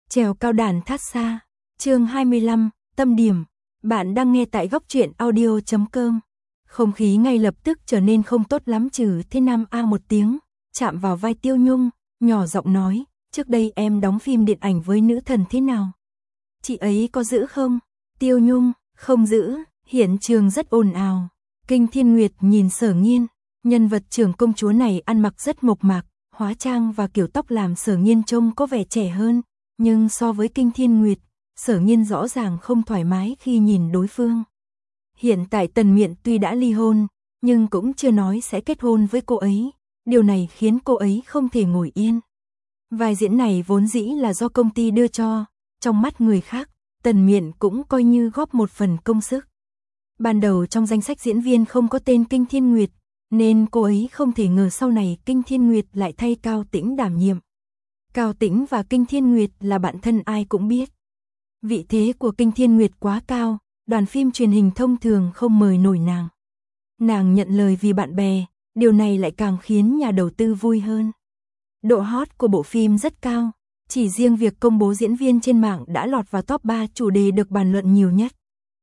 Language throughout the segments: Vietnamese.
Trèo cao đàn thát xa. Chương 25, tâm điểm. Bạn đang nghe tại góc truyện audio.com. Không khí ngay lập tức trở nên không tốt lắm. Trừ Thế Nam a một tiếng, chạm vào vai Tiêu Nhung, nhỏ giọng nói, trước đây em đóng phim điện ảnh với nữ thần thế nào? Chị ấy có giữ không? Tiêu Nhung, không giữ. Hiện trường rất ồn ào. Kinh Thiên Nguyệt nhìn Sở Nghiên, nhân vật trưởng công chúa này ăn mặc rất mộc mạc, hóa trang và kiểu tóc làm Sở Nghiên trông có vẻ trẻ hơn, nhưng so với Kinh Thiên Nguyệt, Sở Nghiên rõ ràng không thoải mái khi nhìn đối phương. Hiện tại Tần Miện tuy đã ly hôn, nhưng cũng chưa nói sẽ kết hôn với cô ấy, điều này khiến cô ấy không thể ngồi yên. Vai diễn này vốn dĩ là do công ty đưa cho, trong mắt người khác, Tần Miện cũng coi như góp một phần công sức. Ban đầu trong danh sách diễn viên không có tên Kinh Thiên Nguyệt, nên cô ấy không thể ngờ sau này Kinh Thiên Nguyệt lại thay Cao Tĩnh đảm nhiệm. Cao Tĩnh và Kinh Thiên Nguyệt là bạn thân ai cũng biết. Vị thế của Kinh Thiên Nguyệt quá cao, đoàn phim truyền hình thông thường không mời nổi nàng. Nàng nhận lời vì bạn bè, điều này lại càng khiến nhà đầu tư vui hơn. Độ hot của bộ phim rất cao, chỉ riêng việc công bố diễn viên trên mạng đã lọt vào top 3 chủ đề được bàn luận nhiều nhất.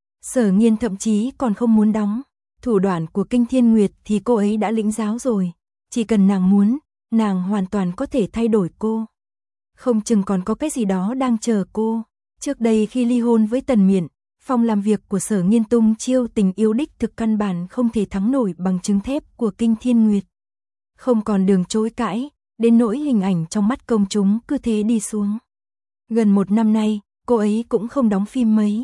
Sở Nghiên thậm chí còn không muốn đóng, thủ đoạn của Kinh Thiên Nguyệt thì cô ấy đã lĩnh giáo rồi, chỉ cần nàng muốn, nàng hoàn toàn có thể thay đổi cô. Không chừng còn có cái gì đó đang chờ cô. Trước đây khi ly hôn với Tần Miện, phòng làm việc của Sở Nghiên tung chiêu tình yêu đích thực căn bản không thể thắng nổi bằng chứng thép của Kinh Thiên Nguyệt. Không còn đường chối cãi, đến nỗi hình ảnh trong mắt công chúng cứ thế đi xuống. Gần một năm nay, cô ấy cũng không đóng phim mấy.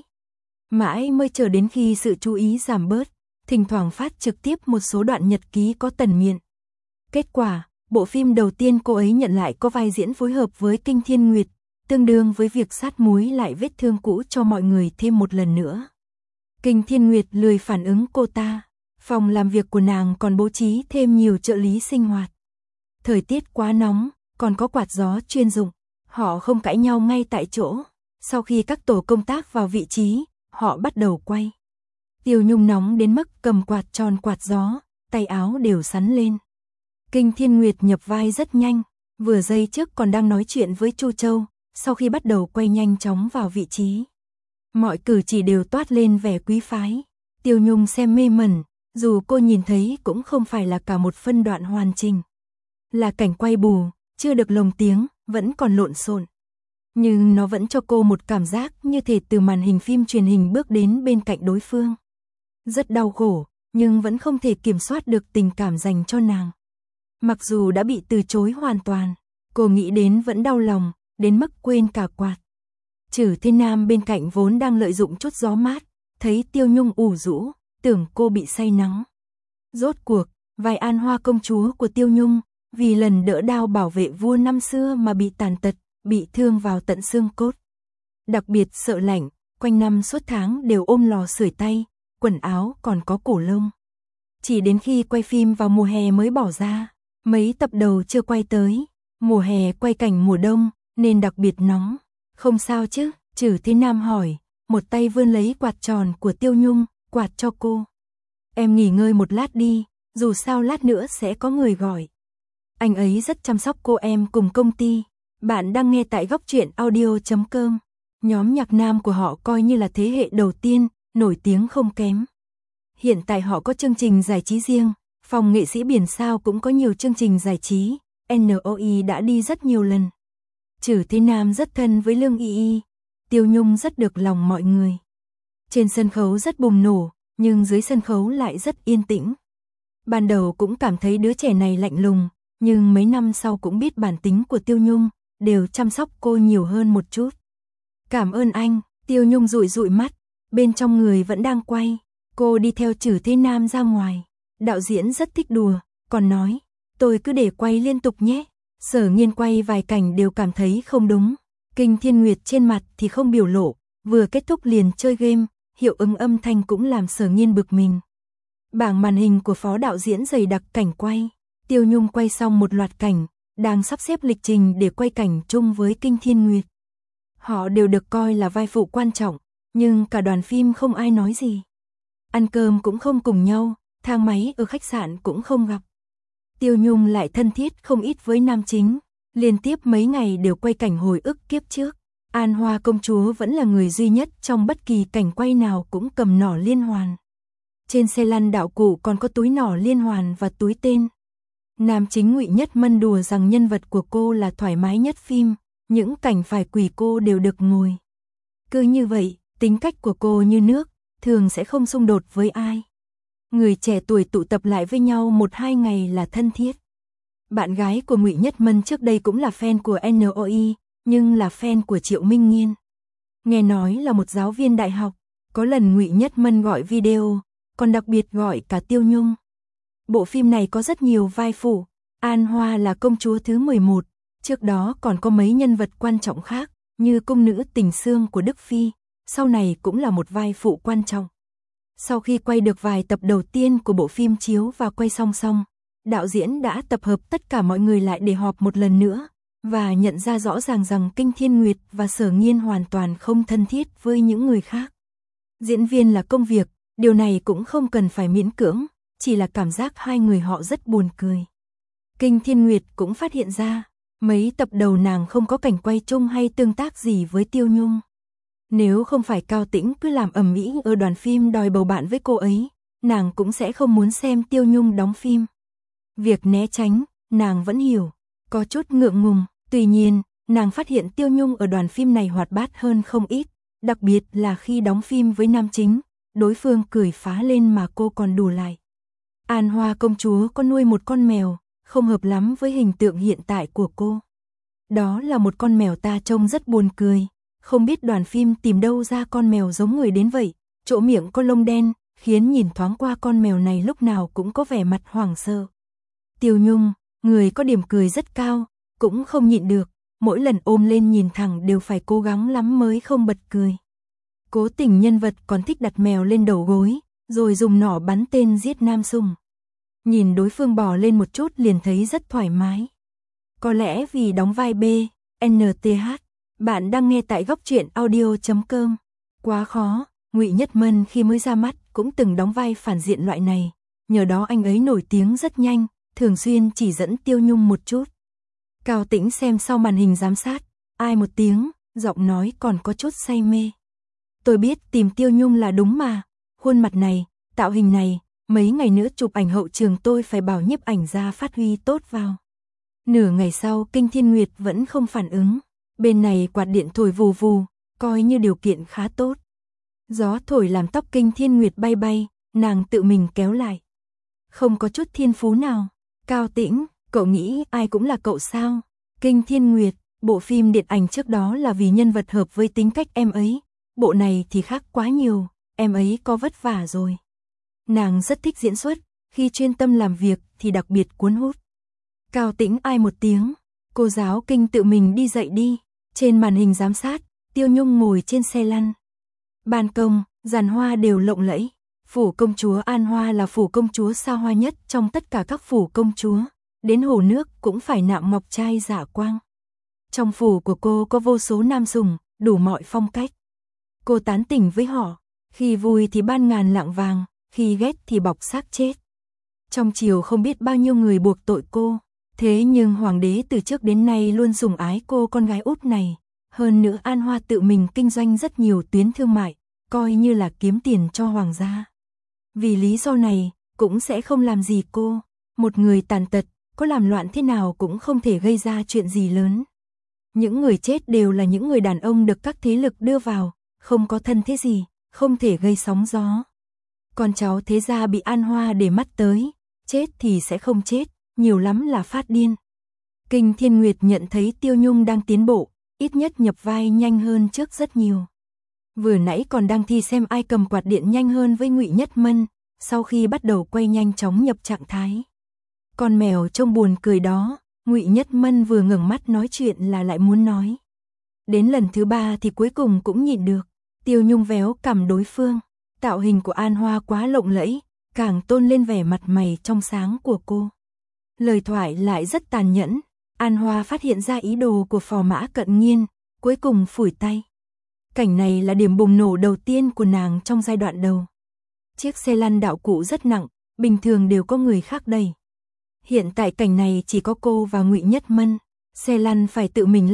Mãi mới chờ đến khi sự chú ý giảm bớt, thỉnh thoảng phát trực tiếp một số đoạn nhật ký có Tần Miện. Kết quả, bộ phim đầu tiên cô ấy nhận lại có vai diễn phối hợp với Kinh Thiên Nguyệt, tương đương với việc sát muối lại vết thương cũ cho mọi người thêm một lần nữa. Kinh Thiên Nguyệt lười phản ứng cô ta, phòng làm việc của nàng còn bố trí thêm nhiều trợ lý sinh hoạt. Thời tiết quá nóng, còn có quạt gió chuyên dụng, họ không cãi nhau ngay tại chỗ. Sau khi các tổ công tác vào vị trí, họ bắt đầu quay. Tiêu Nhung nóng đến mức cầm quạt tròn quạt gió, tay áo đều sắn lên. Kinh Thiên Nguyệt nhập vai rất nhanh, vừa giây trước còn đang nói chuyện với Chu Châu, sau khi bắt đầu quay nhanh chóng vào vị trí. Mọi cử chỉ đều toát lên vẻ quý phái. Tiêu Nhung xem mê mẩn, dù cô nhìn thấy cũng không phải là cả một phân đoạn hoàn chỉnh. Là cảnh quay bù, chưa được lồng tiếng, vẫn còn lộn xộn. Nhưng nó vẫn cho cô một cảm giác như thể từ màn hình phim truyền hình bước đến bên cạnh đối phương. Rất đau khổ, nhưng vẫn không thể kiểm soát được tình cảm dành cho nàng. Mặc dù đã bị từ chối hoàn toàn, cô nghĩ đến vẫn đau lòng, đến mức quên cả quạt. Trừ Thế Nam bên cạnh vốn đang lợi dụng chút gió mát, thấy Tiêu Nhung ủ rũ, tưởng cô bị say nắng. Rốt cuộc, vai An Hoa công chúa của Tiêu Nhung, vì lần đỡ đao bảo vệ vua năm xưa mà bị tàn tật, bị thương vào tận xương cốt. Đặc biệt sợ lạnh, quanh năm suốt tháng đều ôm lò sưởi tay, quần áo còn có cổ lông. Chỉ đến khi quay phim vào mùa hè mới bỏ ra, mấy tập đầu chưa quay tới, mùa hè quay cảnh mùa đông, nên đặc biệt nóng. Không sao chứ? Trừ Thế Nam hỏi, một tay vươn lấy quạt tròn của Tiêu Nhung, quạt cho cô. Em nghỉ ngơi một lát đi, dù sao lát nữa sẽ có người gọi. Anh ấy rất chăm sóc cô em cùng công ty. Bạn đang nghe tại góc truyện audio.com. Nhóm nhạc nam của họ coi như là thế hệ đầu tiên, nổi tiếng không kém. Hiện tại họ có chương trình giải trí riêng, phòng nghệ sĩ Biển Sao cũng có nhiều chương trình giải trí, NOI đã đi rất nhiều lần. Trừ Thế Nam rất thân với Lương Y Y, Tiêu Nhung rất được lòng mọi người. Trên sân khấu rất bùng nổ, nhưng dưới sân khấu lại rất yên tĩnh. Ban đầu cũng cảm thấy đứa trẻ này lạnh lùng, nhưng mấy năm sau cũng biết bản tính của Tiêu Nhung, đều chăm sóc cô nhiều hơn một chút. Cảm ơn anh. Tiêu Nhung dụi dụi mắt, bên trong người vẫn đang quay. Cô đi theo Trừ Thế Nam ra ngoài. Đạo diễn rất thích đùa, còn nói, tôi cứ để quay liên tục nhé. Sở Nghiên quay vài cảnh đều cảm thấy không đúng. Kinh Thiên Nguyệt trên mặt thì không biểu lộ, vừa kết thúc liền chơi game, hiệu ứng âm thanh cũng làm Sở Nghiên bực mình. Bảng màn hình của phó đạo diễn dày đặc cảnh quay. Tiêu Nhung quay xong một loạt cảnh, đang sắp xếp lịch trình để quay cảnh chung với Kinh Thiên Nguyệt. Họ đều được coi là vai phụ quan trọng, nhưng cả đoàn phim không ai nói gì. Ăn cơm cũng không cùng nhau, thang máy ở khách sạn cũng không gặp. Tiêu Nhung lại thân thiết không ít với nam chính, liên tiếp mấy ngày đều quay cảnh hồi ức kiếp trước. An Hoa công chúa vẫn là người duy nhất trong bất kỳ cảnh quay nào cũng cầm nỏ liên hoàn. Trên xe lăn đạo cụ còn có túi nỏ liên hoàn và túi tên. Nam chính Ngụy Nhất Mân đùa rằng nhân vật của cô là thoải mái nhất phim, những cảnh phải quỳ cô đều được ngồi. Cứ như vậy, tính cách của cô như nước, thường sẽ không xung đột với ai. Người trẻ tuổi tụ tập lại với nhau 1-2 ngày là thân thiết. Bạn gái của Ngụy Nhất Mân trước đây cũng là fan của NOI, nhưng là fan của Triệu Minh Nghiên. Nghe nói là một giáo viên đại học, có lần Ngụy Nhất Mân gọi video, còn đặc biệt gọi cả Tiêu Nhung. Bộ phim này có rất nhiều vai phụ, An Hoa là công chúa thứ 11, trước đó còn có mấy nhân vật quan trọng khác, như cung nữ Tình Xương của Đức Phi, sau này cũng là một vai phụ quan trọng. Sau khi quay được vài tập đầu tiên của bộ phim chiếu và quay song song, đạo diễn đã tập hợp tất cả mọi người lại để họp một lần nữa, và nhận ra rõ ràng rằng Kinh Thiên Nguyệt và Sở Nghiên hoàn toàn không thân thiết với những người khác. Diễn viên là công việc, điều này cũng không cần phải miễn cưỡng, chỉ là cảm giác hai người họ rất buồn cười. Kinh Thiên Nguyệt cũng phát hiện ra, mấy tập đầu nàng không có cảnh quay chung hay tương tác gì với Tiêu Nhung. Nếu không phải Cao Tĩnh cứ làm ầm ĩ ở đoàn phim đòi bầu bạn với cô ấy, nàng cũng sẽ không muốn xem Tiêu Nhung đóng phim. Việc né tránh, nàng vẫn hiểu, có chút ngượng ngùng, tuy nhiên, nàng phát hiện Tiêu Nhung ở đoàn phim này hoạt bát hơn không ít, đặc biệt là khi đóng phim với nam chính, đối phương cười phá lên mà cô còn đùa lại. An Hoa công chúa có nuôi một con mèo, không hợp lắm với hình tượng hiện tại của cô. Đó là một con mèo ta trông rất buồn cười, không biết đoàn phim tìm đâu ra con mèo giống người đến vậy, chỗ miệng có lông đen, khiến nhìn thoáng qua con mèo này lúc nào cũng có vẻ mặt hoảng sợ. Tiêu Nhung, người có điểm cười rất cao, cũng không nhịn được, mỗi lần ôm lên nhìn thẳng đều phải cố gắng lắm mới không bật cười. Cố tình nhân vật còn thích đặt mèo lên đầu gối, rồi dùng nỏ bắn tên giết Nam Sùng. Nhìn đối phương bò lên một chút liền thấy rất thoải mái. Có lẽ vì đóng vai B, NTH, bạn đang nghe tại góc truyện audio.com. Quá khó, Ngụy Nhất Mân khi mới ra mắt cũng từng đóng vai phản diện loại này, nhờ đó anh ấy nổi tiếng rất nhanh, thường xuyên chỉ dẫn Tiêu Nhung một chút. Cao Tĩnh xem sau màn hình giám sát, ai một tiếng, giọng nói còn có chút say mê. Tôi biết tìm Tiêu Nhung là đúng mà, khuôn mặt này, tạo hình này, mấy ngày nữa chụp ảnh hậu trường tôi phải bảo nhiếp ảnh ra phát huy tốt vào. Nửa ngày sau Kinh Thiên Nguyệt vẫn không phản ứng, bên này quạt điện thổi vù vù, coi như điều kiện khá tốt. Gió thổi làm tóc Kinh Thiên Nguyệt bay bay, nàng tự mình kéo lại. Không có chút thiên phú nào. Cao Tĩnh, cậu nghĩ ai cũng là cậu sao? Kinh Thiên Nguyệt, bộ phim điện ảnh trước đó là vì nhân vật hợp với tính cách em ấy, bộ này thì khác quá nhiều, em ấy có vất vả rồi. Nàng rất thích diễn xuất, khi chuyên tâm làm việc thì đặc biệt cuốn hút. Cao Tĩnh ai một tiếng, cô giáo Kinh tự mình đi dạy đi. Trên màn hình giám sát, Tiêu Nhung ngồi trên xe lăn. Ban công, giàn hoa đều lộng lẫy. Phủ công chúa An Hoa là phủ công chúa xa hoa nhất trong tất cả các phủ công chúa. Đến hồ nước cũng phải nạm ngọc trai dạ quang. Trong phủ của cô có vô số nam sủng, đủ mọi phong cách. Cô tán tỉnh với họ, khi vui thì ban ngàn lạng vàng, khi ghét thì bọc xác chết. Trong triều không biết bao nhiêu người buộc tội cô, thế nhưng hoàng đế từ trước đến nay luôn sủng ái cô con gái út này. Hơn nữa An Hoa tự mình kinh doanh rất nhiều tuyến thương mại, coi như là kiếm tiền cho hoàng gia. Vì lý do này, cũng sẽ không làm gì cô. Một người tàn tật, có làm loạn thế nào cũng không thể gây ra chuyện gì lớn. Những người chết đều là những người đàn ông được các thế lực đưa vào, không có thân thế gì, không thể gây sóng gió. Con cháu thế gia bị An Hoa để mắt tới, chết thì sẽ không chết, nhiều lắm là phát điên. Kinh Thiên Nguyệt nhận thấy Tiêu Nhung đang tiến bộ, ít nhất nhập vai nhanh hơn trước rất nhiều. Vừa nãy còn đang thi xem ai cầm quạt điện nhanh hơn với Ngụy Nhất Mân, sau khi bắt đầu quay nhanh chóng nhập trạng thái. Con mèo trông buồn cười đó, Ngụy Nhất Mân vừa ngẩng mắt nói chuyện là lại muốn nói. Đến lần thứ 3 thì cuối cùng cũng nhịn được, Tiêu Nhung véo cằm đối phương, tạo hình của An Hoa quá lộng lẫy, càng tôn lên vẻ mặt mày trong sáng của cô. Lời thoại lại rất tàn nhẫn, An Hoa phát hiện ra ý đồ của Phò Mã Cận Nghiên, cuối cùng phủi tay. Cảnh này là điểm bùng nổ đầu tiên của nàng trong giai đoạn đầu. Chiếc xe lăn đạo cụ rất nặng, bình thường đều có người khác đẩy. Hiện tại cảnh này chỉ có cô và Ngụy Nhất Mân, xe lăn phải tự mình lắc,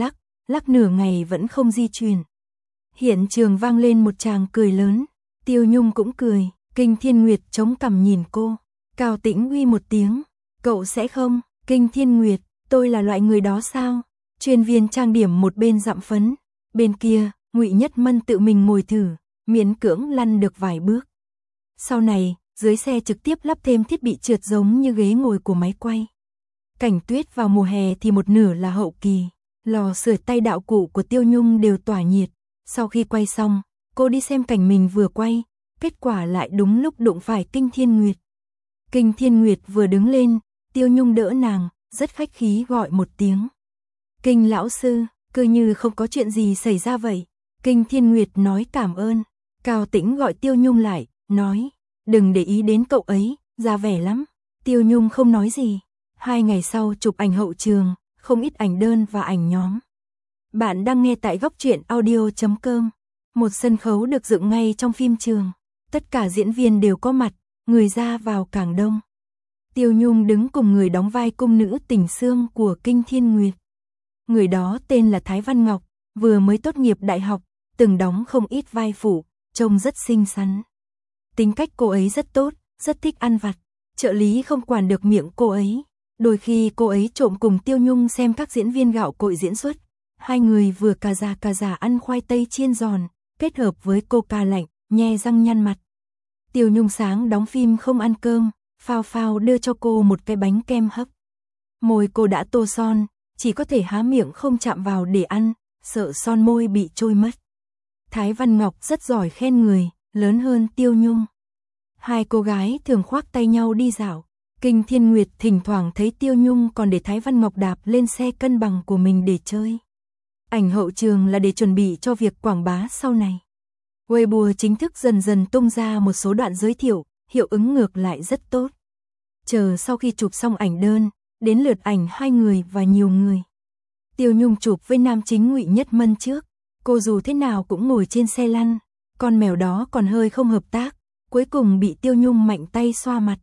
lắc nửa ngày vẫn không di chuyển. Hiện trường vang lên một tràng cười lớn, Tiêu Nhung cũng cười, Kinh Thiên Nguyệt chống cằm nhìn cô, Cao Tĩnh uy một tiếng, cậu sẽ không, Kinh Thiên Nguyệt, tôi là loại người đó sao? Chuyên viên trang điểm một bên dặm phấn, bên kia, Ngụy Nhất Mân tự mình ngồi thử, miễn cưỡng lăn được vài bước. Sau này, dưới xe trực tiếp lắp thêm thiết bị trượt giống như ghế ngồi của máy quay. Cảnh tuyết vào mùa hè thì một nửa là hậu kỳ, lò sưởi tay đạo cụ của Tiêu Nhung đều tỏa nhiệt. Sau khi quay xong, cô đi xem cảnh mình vừa quay, kết quả lại đúng lúc đụng phải Kinh Thiên Nguyệt. Kinh Thiên Nguyệt vừa đứng lên, Tiêu Nhung đỡ nàng, rất khách khí gọi một tiếng. Kinh lão sư, cứ như không có chuyện gì xảy ra vậy. Kinh Thiên Nguyệt nói cảm ơn. Cao Tĩnh gọi Tiêu Nhung lại, nói, đừng để ý đến cậu ấy, ra vẻ lắm. Tiêu Nhung không nói gì. 2 ngày sau chụp ảnh hậu trường, không ít ảnh đơn và ảnh nhóm. Bạn đang nghe tại góc truyện audio.com. Một sân khấu được dựng ngay trong phim trường. Tất cả diễn viên đều có mặt, người ra vào càng đông. Tiêu Nhung đứng cùng người đóng vai cung nữ Tình Xương của Kinh Thiên Nguyệt. Người đó tên là Thái Văn Ngọc, vừa mới tốt nghiệp đại học, từng đóng không ít vai phụ, trông rất xinh xắn. Tính cách cô ấy rất tốt, rất thích ăn vặt, trợ lý không quản được miệng cô ấy. Đôi khi cô ấy trộm cùng Tiêu Nhung xem các diễn viên gạo cội diễn xuất. Hai người vừa cà già ăn khoai tây chiên giòn, kết hợp với coca lạnh, nhe răng nhăn mặt. Tiêu Nhung sáng đóng phim không ăn cơm, Phao Phao đưa cho cô một cái bánh kem hấp. Môi cô đã tô son, chỉ có thể há miệng không chạm vào để ăn, sợ son môi bị trôi mất. Thái Văn Ngọc rất giỏi khen người, lớn hơn Tiêu Nhung. Hai cô gái thường khoác tay nhau đi dạo. Kinh Thiên Nguyệt thỉnh thoảng thấy Tiêu Nhung còn để Thái Văn Ngọc đạp lên xe cân bằng của mình để chơi. Ảnh hậu trường là để chuẩn bị cho việc quảng bá sau này. Weibo chính thức dần dần tung ra một số đoạn giới thiệu, hiệu ứng ngược lại rất tốt. Chờ sau khi chụp xong ảnh đơn, đến lượt ảnh hai người và nhiều người. Tiêu Nhung chụp với nam chính Ngụy Nhất Mân trước, cô dù thế nào cũng ngồi trên xe lăn, con mèo đó còn hơi không hợp tác, cuối cùng bị Tiêu Nhung mạnh tay xoa mặt.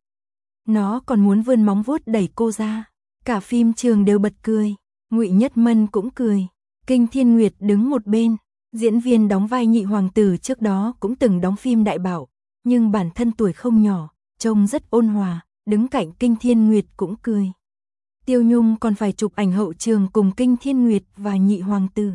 Nó còn muốn vươn móng vuốt đẩy cô ra, cả phim trường đều bật cười, Ngụy Nhất Mân cũng cười. Kinh Thiên Nguyệt đứng một bên, diễn viên đóng vai Nhị hoàng tử trước đó cũng từng đóng phim đại bảo, nhưng bản thân tuổi không nhỏ, trông rất ôn hòa, đứng cạnh Kinh Thiên Nguyệt cũng cười. Tiêu Nhung còn phải chụp ảnh hậu trường cùng Kinh Thiên Nguyệt và Nhị hoàng tử.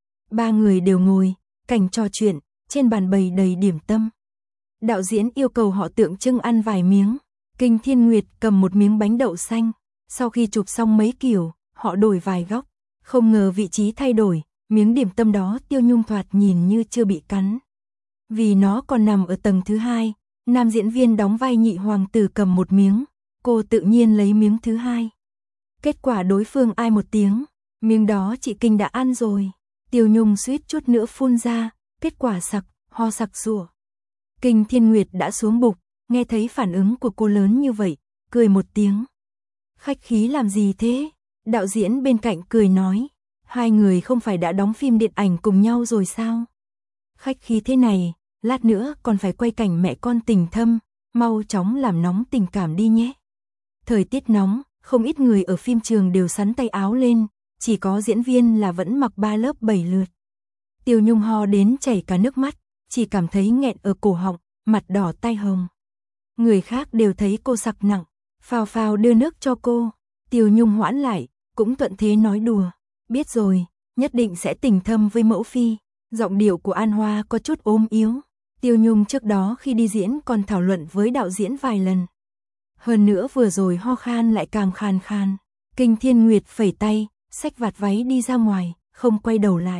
Ba người đều ngồi, cảnh trò chuyện, trên bàn bày đầy điểm tâm. Đạo diễn yêu cầu họ tượng trưng ăn vài miếng. Kinh Thiên Nguyệt cầm một miếng bánh đậu xanh, sau khi chụp xong mấy kiểu, họ đổi vài góc, không ngờ vị trí thay đổi, miếng điểm tâm đó Tiêu Nhung thoạt nhìn như chưa bị cắn. Vì nó còn nằm ở tầng thứ 2, nam diễn viên đóng vai Nhị hoàng tử cầm một miếng, cô tự nhiên lấy miếng thứ 2. Kết quả đối phương ai một tiếng, miếng đó chị Kinh đã ăn rồi. Tiêu Nhung suýt chút nữa phun ra, kết quả sặc, ho sặc sủa. Kinh Thiên Nguyệt đã xuống bục, nghe thấy phản ứng của cô lớn như vậy, cười một tiếng. Khách khí làm gì thế? Đạo diễn bên cạnh cười nói, hai người không phải đã đóng phim điện ảnh cùng nhau rồi sao? Khách khí thế này, lát nữa còn phải quay cảnh mẹ con tình thâm, mau chóng làm nóng tình cảm đi nhé. Thời tiết nóng, không ít người ở phim trường đều sắn tay áo lên, chỉ có diễn viên là vẫn mặc 3 lớp 7 lượt. Tiêu Nhung ho đến chảy cả nước mắt, chỉ cảm thấy nghẹn ở cổ họng, mặt đỏ tai hồng. Người khác đều thấy cô sặc nặng, Phao Phao đưa nước cho cô. Tiêu Nhung hoãn lại, cũng thuận thế nói đùa. Biết rồi, nhất định sẽ tình thâm với mẫu phi. Giọng điệu của An Hoa có chút ốm yếu. Tiêu Nhung trước đó khi đi diễn còn thảo luận với đạo diễn vài lần. Hơn nữa vừa rồi ho khan lại càng khàn khàn. Kinh Thiên Nguyệt phẩy tay, xách vạt váy đi ra ngoài, không quay đầu lại.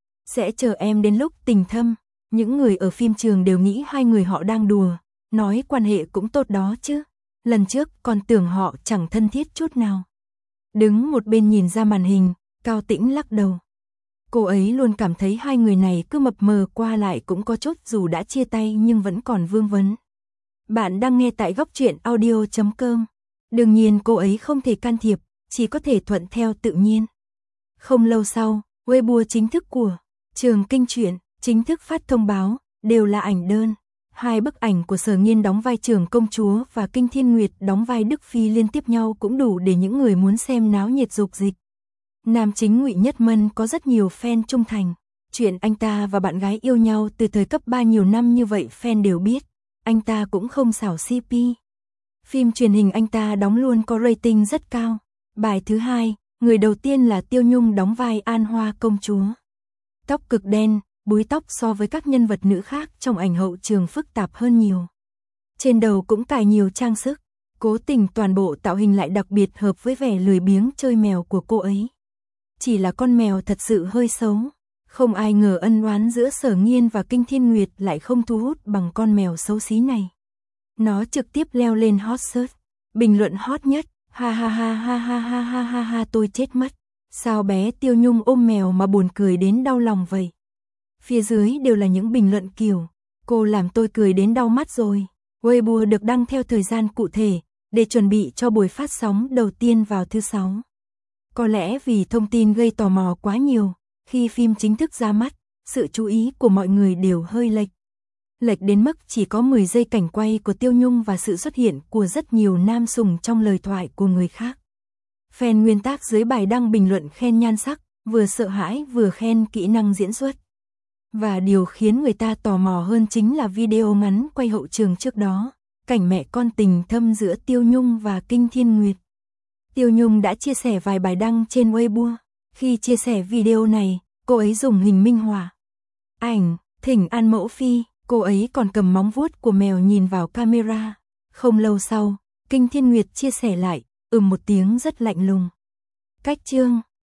Sẽ chờ em đến lúc tình thâm. Những người ở phim trường đều nghĩ hai người họ đang đùa. Nói quan hệ cũng tốt đó chứ. Lần trước còn tưởng họ chẳng thân thiết chút nào. Đứng một bên nhìn ra màn hình, Cao Tĩnh lắc đầu. Cô ấy luôn cảm thấy hai người này cứ mập mờ qua lại cũng có chút dù đã chia tay nhưng vẫn còn vương vấn. Bạn đang nghe tại góc truyện audio.com. Đương nhiên cô ấy không thể can thiệp, chỉ có thể thuận theo tự nhiên. Không lâu sau, Weibo chính thức của Trường Kinh Truyện chính thức phát thông báo, đều là ảnh đơn. 2 bức ảnh của Sở Nghiên đóng vai Trưởng Công Chúa và Kinh Thiên Nguyệt đóng vai Đức Phi liên tiếp nhau cũng đủ để những người muốn xem náo nhiệt dục dịch. Nam chính Ngụy Nhất Mân có rất nhiều fan trung thành. Chuyện anh ta và bạn gái yêu nhau từ thời cấp 3 nhiều năm như vậy fan đều biết. Anh ta cũng không xảo CP. Phim truyền hình anh ta đóng luôn có rating rất cao. Bài thứ hai, người đầu tiên là Tiêu Nhung đóng vai An Hoa công chúa. Tóc cực đen, búi tóc so với các nhân vật nữ khác trong ảnh hậu trường phức tạp hơn nhiều. Trên đầu cũng cài nhiều trang sức, cố tình toàn bộ tạo hình lại đặc biệt hợp với vẻ lười biếng chơi mèo của cô ấy. Chỉ là con mèo thật sự hơi xấu. Không ai ngờ ân oán giữa Sở Nghiên và Kinh Thiên Nguyệt lại không thu hút bằng con mèo xấu xí này. Nó trực tiếp leo lên hot search. Bình luận hot nhất, ha ha ha ha ha ha ha ha ha tôi chết mất. Sao bé Tiêu Nhung ôm mèo mà buồn cười đến đau lòng vậy? Phía dưới đều là những bình luận kiểu, cô làm tôi cười đến đau mắt rồi. Weibo được đăng theo thời gian cụ thể, để chuẩn bị cho buổi phát sóng đầu tiên vào thứ 6. Có lẽ vì thông tin gây tò mò quá nhiều, khi phim chính thức ra mắt, sự chú ý của mọi người đều hơi lệch. Lệch đến mức chỉ có 10 giây cảnh quay của Tiêu Nhung và sự xuất hiện của rất nhiều nam sùng trong lời thoại của người khác. Fan nguyên tác dưới bài đăng bình luận khen nhan sắc, vừa sợ hãi vừa khen kỹ năng diễn xuất. Và điều khiến người ta tò mò hơn chính là video ngắn quay hậu trường trước đó, cảnh mẹ con tình thâm giữa Tiêu Nhung và Kinh Thiên Nguyệt. Tiêu Nhung đã chia sẻ vài bài đăng trên Weibo. Khi chia sẻ video này, cô ấy dùng hình minh họa ảnh, thỉnh an mẫu phi, cô ấy còn cầm móng vuốt của mèo nhìn vào camera. Không lâu sau, Kinh Thiên Nguyệt chia sẻ lại, một tiếng rất lạnh lùng. Cách chương